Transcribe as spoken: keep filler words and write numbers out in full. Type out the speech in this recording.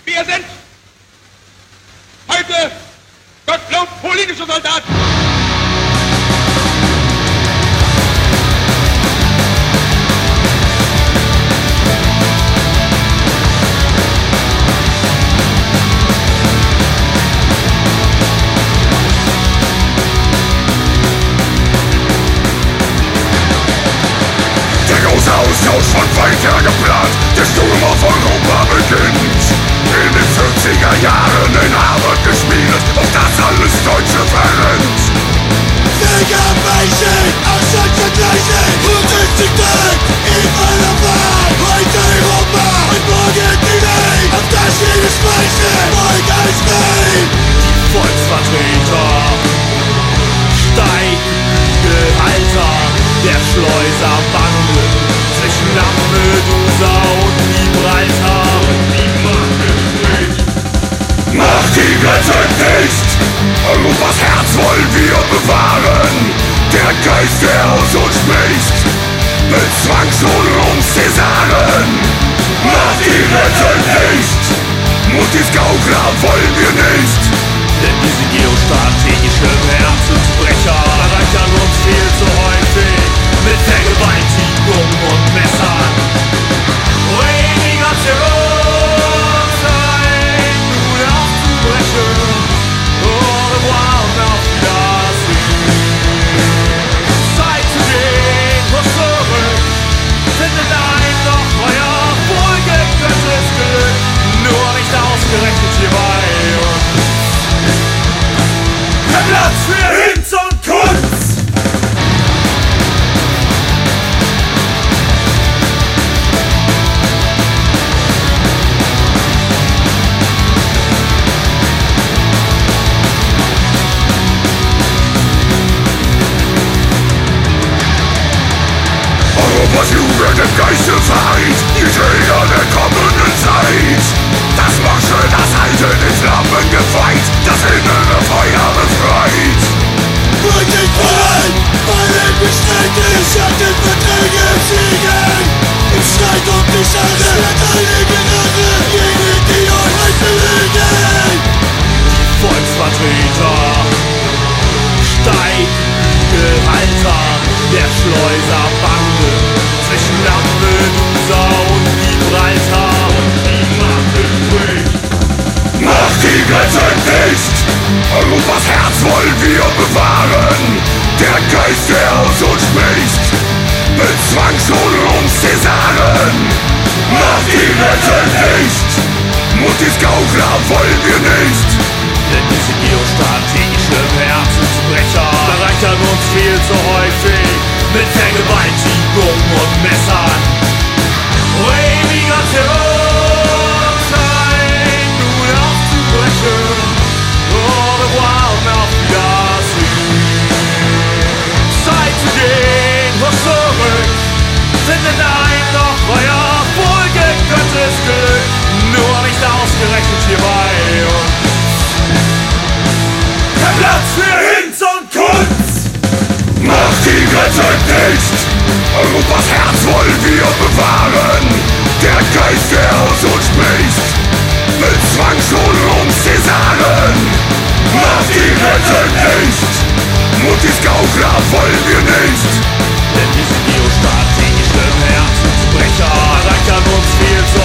Wir sind heute Gottlob politische Soldaten. Austausch von weiter geplant, der Sturm auf Europa beginnt. In den vierziger Jahren in Harvard geschmiedet, auf das alles Deutsche verrennt. Segregation, Auslandvergleichen, Protestigkeit, überall Wahl, heute Europa und morgen die Welt, auf das jede Speiche, Volk als Welt. Die Volksvertreter, Steigbügelhalter, der Schleuser Bande zwischen Lampedusa und Gibraltar. Macht die Grenze nicht! Europas Herz wollen wir bewahren. Der Geist, der aus uns spricht, mit Zwang schon uns Cäsaren. Macht die Grenze nicht! Mutis Gaugrab wollen wir nicht. Denn diese geostrategischen Herzensbrecher erreichen uns viel zu häufig mit Vergewaltigung und Messern. Remigration sein, nun aufzubrechen. Au revoir und auf Wiedersehen. Zeit zu gehen, vor zurück. Findet ein noch euer wohlgegönntes Glück. Nur nicht ausgerechnet hier bei uns. Kein Platz für Hinz und Kunst! Europas Jugend im Geiste vereint, die Träger der kommenden Zeit. Das Morsche, das Alte in Flammen gefeit, das innere Feuer befreit. Mutig voran, fallen beständig, Schattenverträge siegen. Im Streit um die Schande, schwert alle Gnade, jene, die euch nicht belügen. Volksvertreter, Steigbügelhalter, der Schleuser Bande zwischen Lampedusa und Gibraltar. Macht die Grenze nicht! Europas Herz wollen wir bewahren. Der Geist, der aus uns spricht, mit Zwang schon uns Cäsaren. Macht die Grenze nicht! Mutis Gaugrab wollen wir nicht. Denn diese geostrategischen Herzensbrecher erreichen uns viel zu häufig mit Vergewaltigung und Messern. Remigration sein, nun aufzubrechen. Au revoir und auf Wiedersehen. Zeit zu gehen, vor zurück. Findet ein noch euer wohlgegönntes Glück. Nur nicht ausgerechnet hier bei uns. Kein Platz für Hinz und Kunst! Macht die Grenze nicht! Europas Herz wollen wir bewahren. Der Geist, der aus uns spricht, mit Zwang schon uns Cäsaren. Macht die Grenze nicht! Mutis Gaugrab wollen wir nicht. Denn diese geostrategischen Herzensbrecher erreichen uns viel zu